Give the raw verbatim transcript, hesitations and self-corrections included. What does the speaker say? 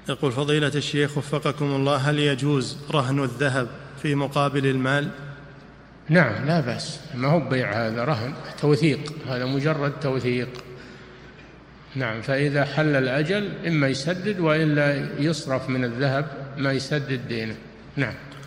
يقول فضيلة الشيخ وفقكم الله، هل يجوز رهن الذهب في مقابل المال؟ نعم لا بأس، ما هو بيع، هذا رهن توثيق، هذا مجرد توثيق. نعم، فإذا حل الأجل إما يسدد وإلا يصرف من الذهب ما يسدد دينه. نعم.